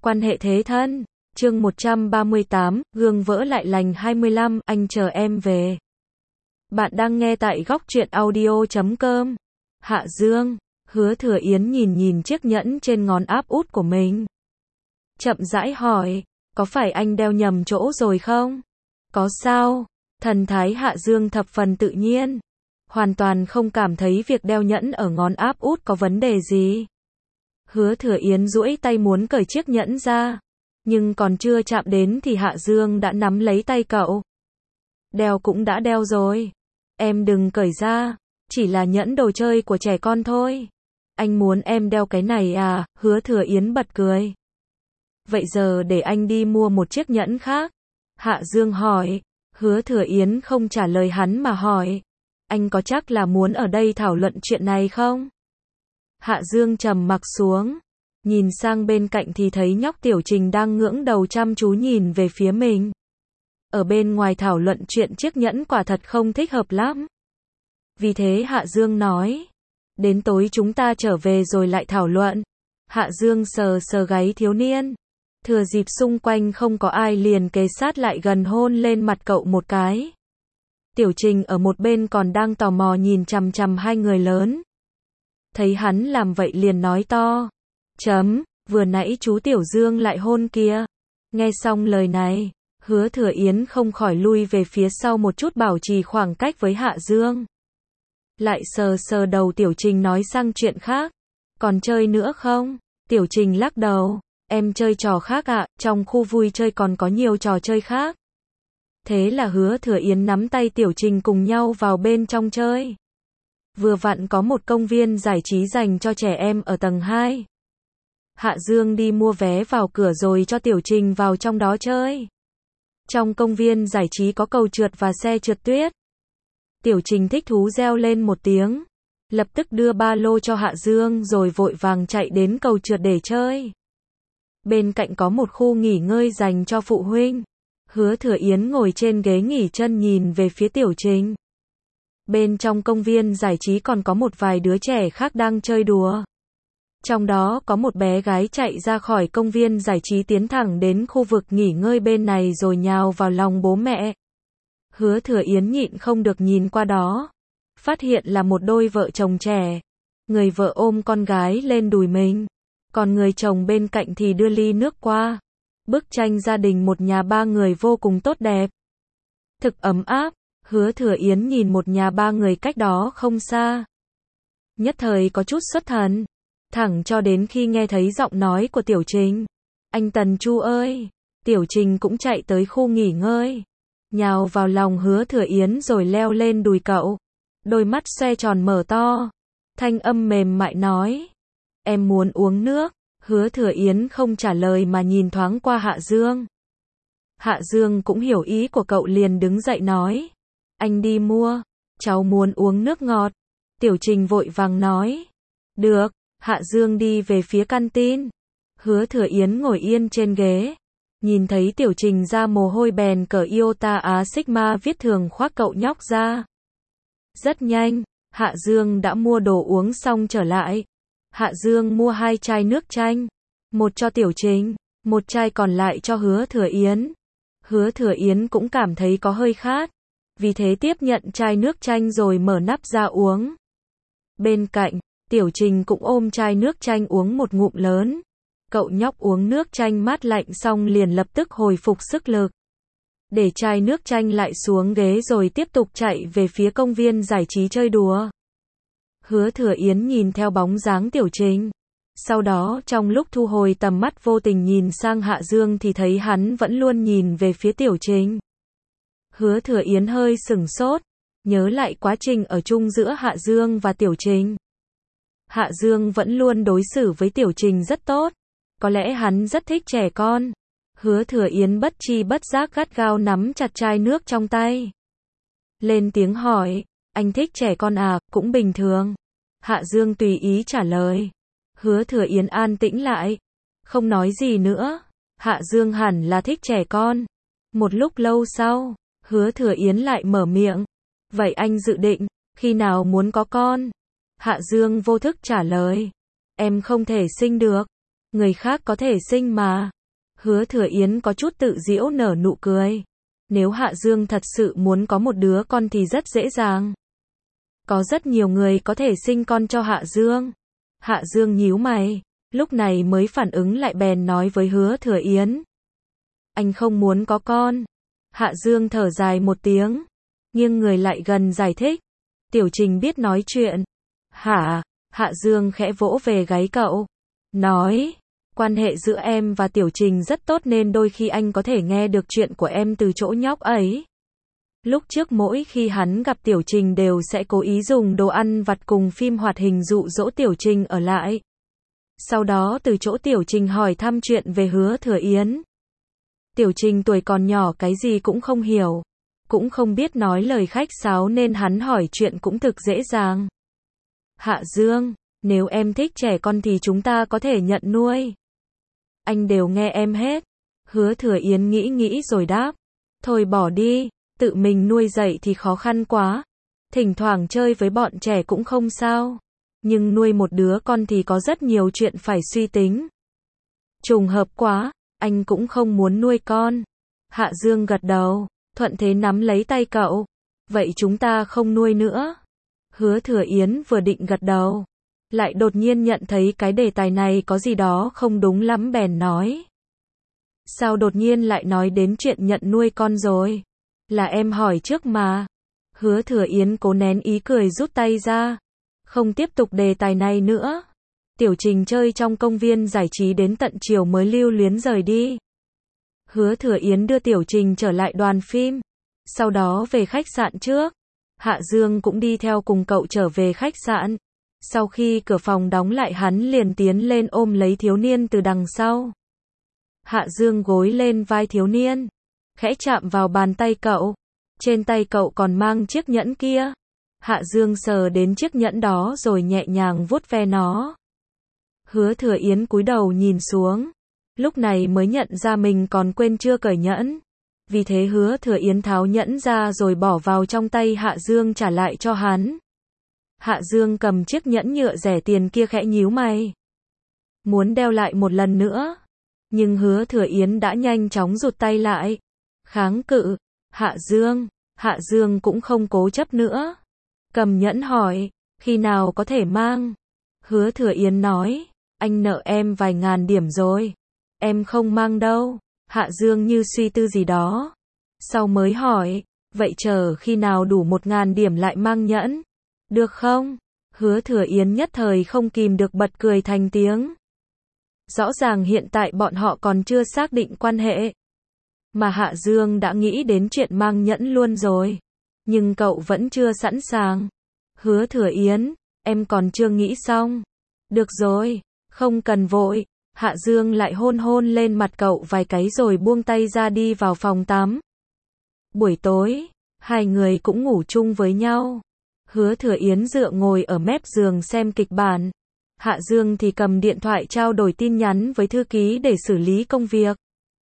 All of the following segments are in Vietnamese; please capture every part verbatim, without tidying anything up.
Quan hệ thế thân. Chương một trăm ba mươi tám, gương vỡ lại lành hai mươi lăm, anh chờ em về. Bạn đang nghe tại góc truyện audio chấm com. Hạ Dương. Hứa Thừa Yến nhìn nhìn chiếc nhẫn trên ngón áp út của mình. Chậm rãi hỏi, có phải anh đeo nhầm chỗ rồi không? Có sao? Thần thái Hạ Dương thập phần tự nhiên. Hoàn toàn không cảm thấy việc đeo nhẫn ở ngón áp út có vấn đề gì. Hứa Thừa Yến duỗi tay muốn cởi chiếc nhẫn ra. Nhưng còn chưa chạm đến thì Hạ Dương đã nắm lấy tay cậu. Đeo cũng đã đeo rồi. Em đừng cởi ra. Chỉ là nhẫn đồ chơi của trẻ con thôi. Anh muốn em đeo cái này à? Hứa Thừa Yến bật cười. Vậy giờ để anh đi mua một chiếc nhẫn khác. Hạ Dương hỏi. Hứa Thừa Yến không trả lời hắn mà hỏi. Anh có chắc là muốn ở đây thảo luận chuyện này không? Hạ Dương trầm mặc xuống. Nhìn sang bên cạnh thì thấy nhóc Tiểu Trình đang ngưỡng đầu chăm chú nhìn về phía mình. Ở bên ngoài thảo luận chuyện chiếc nhẫn quả thật không thích hợp lắm. Vì thế Hạ Dương nói. Đến tối chúng ta trở về rồi lại thảo luận. Hạ Dương sờ sờ gáy thiếu niên. Thừa dịp xung quanh không có ai liền kề sát lại gần hôn lên mặt cậu một cái. Tiểu Trình ở một bên còn đang tò mò nhìn chằm chằm hai người lớn. Thấy hắn làm vậy liền nói to. Chấm, vừa nãy chú Tiểu Dương lại hôn kia. Nghe xong lời này, Hứa Thừa Yến không khỏi lui về phía sau một chút bảo trì khoảng cách với Hạ Dương. Lại sờ sờ đầu Tiểu Trình nói sang chuyện khác. Còn chơi nữa không? Tiểu Trình lắc đầu. Em chơi trò khác ạ, à, trong khu vui chơi còn có nhiều trò chơi khác. Thế là Hứa Thừa Yến nắm tay Tiểu Trình cùng nhau vào bên trong chơi. Vừa vặn có một công viên giải trí dành cho trẻ em ở tầng hai. Hạ Dương đi mua vé vào cửa rồi cho Tiểu Trình vào trong đó chơi. Trong công viên giải trí có cầu trượt và xe trượt tuyết. Tiểu Trình thích thú reo lên một tiếng. Lập tức đưa ba lô cho Hạ Dương rồi vội vàng chạy đến cầu trượt để chơi. Bên cạnh có một khu nghỉ ngơi dành cho phụ huynh. Hứa Thừa Yến ngồi trên ghế nghỉ chân nhìn về phía Tiểu Trình. Bên trong công viên giải trí còn có một vài đứa trẻ khác đang chơi đùa. Trong đó có một bé gái chạy ra khỏi công viên giải trí tiến thẳng đến khu vực nghỉ ngơi bên này rồi nhào vào lòng bố mẹ. Hứa Thừa Yến nhịn không được nhìn qua đó. Phát hiện là một đôi vợ chồng trẻ. Người vợ ôm con gái lên đùi mình. Còn người chồng bên cạnh thì đưa ly nước qua. Bức tranh gia đình một nhà ba người vô cùng tốt đẹp. Thực ấm áp. Hứa Thừa Yến nhìn một nhà ba người cách đó không xa. Nhất thời có chút xuất thần. Thẳng cho đến khi nghe thấy giọng nói của Tiểu Trình. Anh Tần Chu ơi! Tiểu Trình cũng chạy tới khu nghỉ ngơi. Nhào vào lòng Hứa Thừa Yến rồi leo lên đùi cậu. Đôi mắt xoe tròn mở to. Thanh âm mềm mại nói. Em muốn uống nước. Hứa Thừa Yến không trả lời mà nhìn thoáng qua Hạ Dương. Hạ Dương cũng hiểu ý của cậu liền đứng dậy nói. Anh đi mua. Cháu muốn uống nước ngọt. Tiểu Trình vội vàng nói. Được. Hạ Dương đi về phía canteen. Hứa Thừa Yến ngồi yên trên ghế. Nhìn thấy Tiểu Trình ra mồ hôi bèn cởi Iota Á Sigma viết thường khoác cậu nhóc ra. Rất nhanh, Hạ Dương đã mua đồ uống xong trở lại. Hạ Dương mua hai chai nước chanh. Một cho Tiểu Trình, một chai còn lại cho Hứa Thừa Yến. Hứa Thừa Yến cũng cảm thấy có hơi khát. Vì thế tiếp nhận chai nước chanh rồi mở nắp ra uống. Bên cạnh, Tiểu Trình cũng ôm chai nước chanh uống một ngụm lớn. Cậu nhóc uống nước chanh mát lạnh xong liền lập tức hồi phục sức lực. Để chai nước chanh lại xuống ghế rồi tiếp tục chạy về phía công viên giải trí chơi đùa. Hứa Thừa Yến nhìn theo bóng dáng Tiểu Trình. Sau đó trong lúc thu hồi tầm mắt vô tình nhìn sang Hạ Dương thì thấy hắn vẫn luôn nhìn về phía Tiểu Trình. Hứa Thừa Yến hơi sửng sốt. Nhớ lại quá trình ở chung giữa Hạ Dương và Tiểu Trình. Hạ Dương vẫn luôn đối xử với Tiểu Trình rất tốt. Có lẽ hắn rất thích trẻ con. Hứa Thừa Yến bất chi bất giác gắt gao nắm chặt chai nước trong tay. Lên tiếng hỏi, anh thích trẻ con à? Cũng bình thường. Hạ Dương tùy ý trả lời. Hứa Thừa Yến an tĩnh lại. Không nói gì nữa. Hạ Dương hẳn là thích trẻ con. Một lúc lâu sau, Hứa Thừa Yến lại mở miệng. Vậy anh dự định, khi nào muốn có con? Hạ Dương vô thức trả lời. Em không thể sinh được. Người khác có thể sinh mà. Hứa Thừa Yến có chút tự giễu nở nụ cười. Nếu Hạ Dương thật sự muốn có một đứa con thì rất dễ dàng. Có rất nhiều người có thể sinh con cho Hạ Dương. Hạ Dương nhíu mày, lúc này mới phản ứng lại bèn nói với Hứa Thừa Yến. Anh không muốn có con. Hạ Dương thở dài một tiếng, nghiêng người lại gần giải thích. Tiểu Trình biết nói chuyện. Hả? Hạ Dương khẽ vỗ về gáy cậu. Nói, quan hệ giữa em và Tiểu Trình rất tốt nên đôi khi anh có thể nghe được chuyện của em từ chỗ nhóc ấy. Lúc trước mỗi khi hắn gặp Tiểu Trình đều sẽ cố ý dùng đồ ăn vặt cùng phim hoạt hình dụ dỗ Tiểu Trình ở lại. Sau đó từ chỗ Tiểu Trình hỏi thăm chuyện về Hứa Thừa Yến. Tiểu Trình tuổi còn nhỏ cái gì cũng không hiểu, cũng không biết nói lời khách sáo nên hắn hỏi chuyện cũng thực dễ dàng. Hạ Dương, nếu em thích trẻ con thì chúng ta có thể nhận nuôi. Anh đều nghe em hết. Hứa Thừa Yến nghĩ nghĩ rồi đáp. Thôi bỏ đi, tự mình nuôi dạy thì khó khăn quá. Thỉnh thoảng chơi với bọn trẻ cũng không sao. Nhưng nuôi một đứa con thì có rất nhiều chuyện phải suy tính. Trùng hợp quá, anh cũng không muốn nuôi con. Hạ Dương gật đầu, thuận thế nắm lấy tay cậu. Vậy chúng ta không nuôi nữa. Hứa Thừa Yến vừa định gật đầu, lại đột nhiên nhận thấy cái đề tài này có gì đó không đúng lắm bèn nói. Sao đột nhiên lại nói đến chuyện nhận nuôi con rồi? Là em hỏi trước mà. Hứa Thừa Yến cố nén ý cười rút tay ra. Không tiếp tục đề tài này nữa. Tiểu Trình chơi trong công viên giải trí đến tận chiều mới lưu luyến rời đi. Hứa Thừa Yến đưa Tiểu Trình trở lại đoàn phim. Sau đó về khách sạn trước. Hạ Dương cũng đi theo cùng cậu trở về khách sạn. Sau khi cửa phòng đóng lại hắn liền tiến lên ôm lấy thiếu niên từ đằng sau. Hạ Dương gối lên vai thiếu niên, khẽ chạm vào bàn tay cậu. Trên tay cậu còn mang chiếc nhẫn kia. Hạ Dương sờ đến chiếc nhẫn đó rồi nhẹ nhàng vuốt ve nó. Hứa Thừa Yến cúi đầu nhìn xuống. Lúc này mới nhận ra mình còn quên chưa cởi nhẫn. Vì thế Hứa Thừa Yến tháo nhẫn ra rồi bỏ vào trong tay Hạ Dương trả lại cho hắn. Hạ Dương cầm chiếc nhẫn nhựa rẻ tiền kia khẽ nhíu mày. Muốn đeo lại một lần nữa. Nhưng Hứa Thừa Yến đã nhanh chóng rụt tay lại. Kháng cự. Hạ Dương. Hạ Dương cũng không cố chấp nữa. Cầm nhẫn hỏi. Khi nào có thể mang? Hứa Thừa Yến nói. Anh nợ em vài ngàn điểm rồi. Em không mang đâu. Hạ Dương như suy tư gì đó. Sau mới hỏi. Vậy chờ khi nào đủ một ngàn điểm lại mang nhẫn? Được không? Hứa Thừa Yến nhất thời không kìm được bật cười thành tiếng. Rõ ràng hiện tại bọn họ còn chưa xác định quan hệ. Mà Hạ Dương đã nghĩ đến chuyện mang nhẫn luôn rồi. Nhưng cậu vẫn chưa sẵn sàng. Hứa Thừa Yến, em còn chưa nghĩ xong. Được rồi, không cần vội. Hạ Dương lại hôn hôn lên mặt cậu vài cái rồi buông tay ra đi vào phòng tắm. Buổi tối, hai người cũng ngủ chung với nhau. Hứa Thừa Yến dựa ngồi ở mép giường xem kịch bản. Hạ Dương thì cầm điện thoại trao đổi tin nhắn với thư ký để xử lý công việc.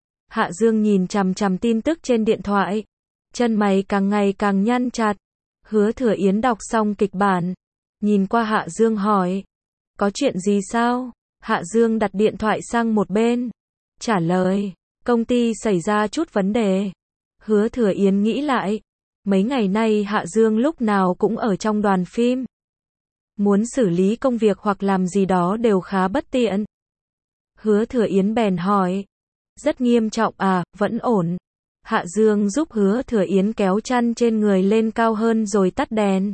Hạ Dương nhìn chằm chằm tin tức trên điện thoại. Chân mày càng ngày càng nhăn chặt. Hứa Thừa Yến đọc xong kịch bản. Nhìn qua Hạ Dương hỏi. Có chuyện gì sao? Hạ Dương đặt điện thoại sang một bên. Trả lời. Công ty xảy ra chút vấn đề. Hứa Thừa Yến nghĩ lại. Mấy ngày nay Hạ Dương lúc nào cũng ở trong đoàn phim. Muốn xử lý công việc hoặc làm gì đó đều khá bất tiện. Hứa Thừa Yến bèn hỏi. Rất nghiêm trọng à, vẫn ổn. Hạ Dương giúp Hứa Thừa Yến kéo chăn trên người lên cao hơn rồi tắt đèn.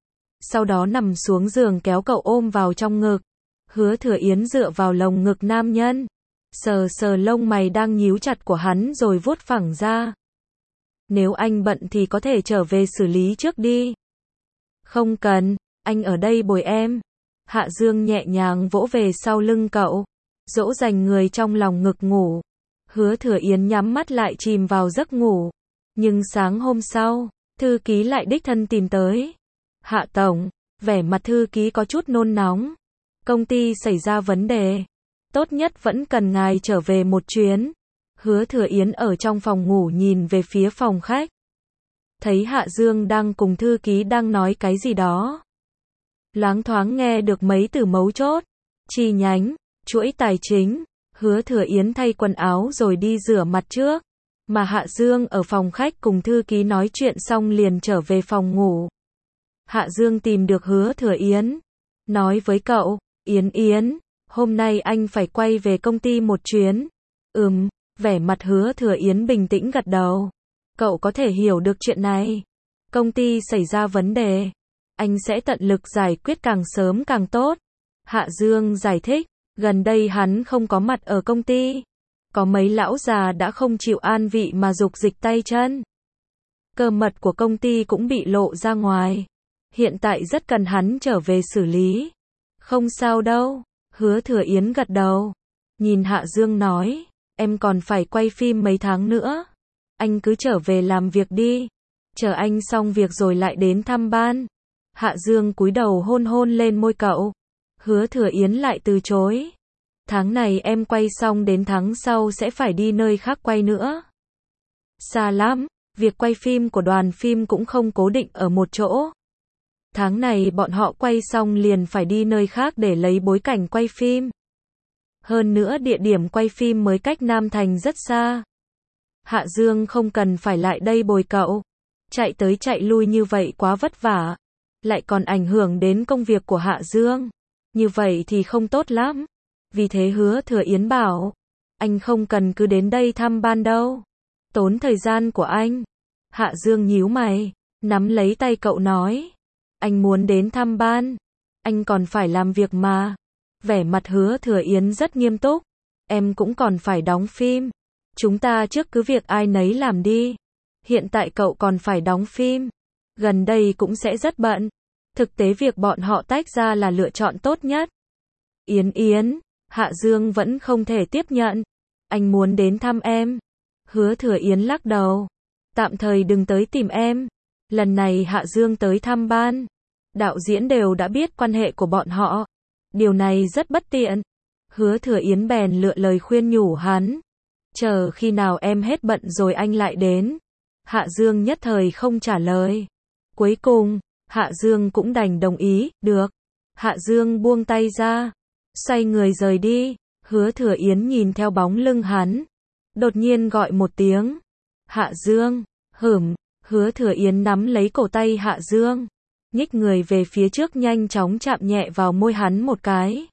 Sau đó nằm xuống giường kéo cậu ôm vào trong ngực. Hứa Thừa Yến dựa vào lồng ngực nam nhân. Sờ sờ lông mày đang nhíu chặt của hắn rồi vuốt phẳng ra. Nếu anh bận thì có thể trở về xử lý trước đi. Không cần, anh ở đây bồi em. Hạ Dương nhẹ nhàng vỗ về sau lưng cậu. Dỗ dành người trong lòng ngực ngủ. Hứa Thừa Yến nhắm mắt lại chìm vào giấc ngủ. Nhưng sáng hôm sau, thư ký lại đích thân tìm tới. Hạ tổng, vẻ mặt thư ký có chút nôn nóng. Công ty xảy ra vấn đề. Tốt nhất vẫn cần ngài trở về một chuyến. Hứa Thừa Yến ở trong phòng ngủ nhìn về phía phòng khách. Thấy Hạ Dương đang cùng thư ký đang nói cái gì đó. Loáng thoáng nghe được mấy từ mấu chốt. Chi nhánh, chuỗi tài chính. Hứa Thừa Yến thay quần áo rồi đi rửa mặt trước. Mà Hạ Dương ở phòng khách cùng thư ký nói chuyện xong liền trở về phòng ngủ. Hạ Dương tìm được Hứa Thừa Yến. Nói với cậu, Yến Yến, hôm nay anh phải quay về công ty một chuyến. Ừm, vẻ mặt Hứa Thừa Yến bình tĩnh gật đầu. Cậu có thể hiểu được chuyện này. Công ty xảy ra vấn đề. Anh sẽ tận lực giải quyết càng sớm càng tốt. Hạ Dương giải thích, gần đây hắn không có mặt ở công ty. Có mấy lão già đã không chịu an vị mà dục dịch tay chân. Cơ mật của công ty cũng bị lộ ra ngoài. Hiện tại rất cần hắn trở về xử lý. Không sao đâu, Hứa Thừa Yến gật đầu. Nhìn Hạ Dương nói, em còn phải quay phim mấy tháng nữa. Anh cứ trở về làm việc đi. Chờ anh xong việc rồi lại đến thăm ban. Hạ Dương cúi đầu hôn hôn lên môi cậu. Hứa Thừa Yến lại từ chối. Tháng này em quay xong đến tháng sau sẽ phải đi nơi khác quay nữa. Xa lắm, việc quay phim của đoàn phim cũng không cố định ở một chỗ. Tháng này bọn họ quay xong liền phải đi nơi khác để lấy bối cảnh quay phim. Hơn nữa địa điểm quay phim mới cách Nam Thành rất xa. Hạ Dương không cần phải lại đây bồi cậu. Chạy tới chạy lui như vậy quá vất vả. Lại còn ảnh hưởng đến công việc của Hạ Dương. Như vậy thì không tốt lắm. Vì thế Hứa Thừa Yến bảo, anh không cần cứ đến đây thăm ban đâu. Tốn thời gian của anh. Hạ Dương nhíu mày, nắm lấy tay cậu nói, anh muốn đến thăm ban. Anh còn phải làm việc mà. Vẻ mặt Hứa Thừa Yến rất nghiêm túc. Em cũng còn phải đóng phim. Chúng ta trước cứ việc ai nấy làm đi. Hiện tại cậu còn phải đóng phim. Gần đây cũng sẽ rất bận. Thực tế việc bọn họ tách ra là lựa chọn tốt nhất. Yến Yến, Hạ Dương vẫn không thể tiếp nhận. Anh muốn đến thăm em. Hứa Thừa Yến lắc đầu. Tạm thời đừng tới tìm em. Lần này Hạ Dương tới thăm ban. Đạo diễn đều đã biết quan hệ của bọn họ. Điều này rất bất tiện. Hứa Thừa Yến bèn lựa lời khuyên nhủ hắn. Chờ khi nào em hết bận rồi anh lại đến. Hạ Dương nhất thời không trả lời. Cuối cùng, Hạ Dương cũng đành đồng ý, được. Hạ Dương buông tay ra. Xoay người rời đi. Hứa Thừa Yến nhìn theo bóng lưng hắn. Đột nhiên gọi một tiếng. Hạ Dương, hửm. Hứa Thừa Yến nắm lấy cổ tay Hạ Dương. Nhích người về phía trước nhanh chóng chạm nhẹ vào môi hắn một cái.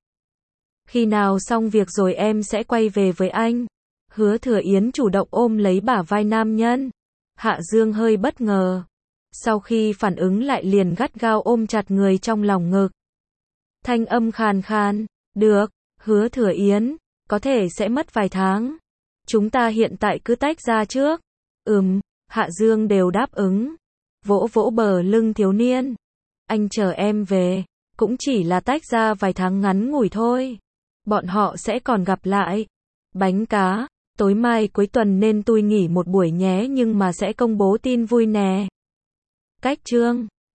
Khi nào xong việc rồi em sẽ quay về với anh. Hứa Thừa Yến chủ động ôm lấy bả vai nam nhân. Hạ Dương hơi bất ngờ. Sau khi phản ứng lại liền gắt gao ôm chặt người trong lòng ngực. Thanh âm khàn khàn. Được, Hứa Thừa Yến, có thể sẽ mất vài tháng. Chúng ta hiện tại cứ tách ra trước. Ừm, Hạ Dương đều đáp ứng. Vỗ vỗ bờ lưng thiếu niên. Anh chờ em về. Cũng chỉ là tách ra vài tháng ngắn ngủi thôi. Bọn họ sẽ còn gặp lại. Bánh cá, tối mai cuối tuần nên tôi nghỉ một buổi nhé nhưng mà sẽ công bố tin vui nè. Cách chương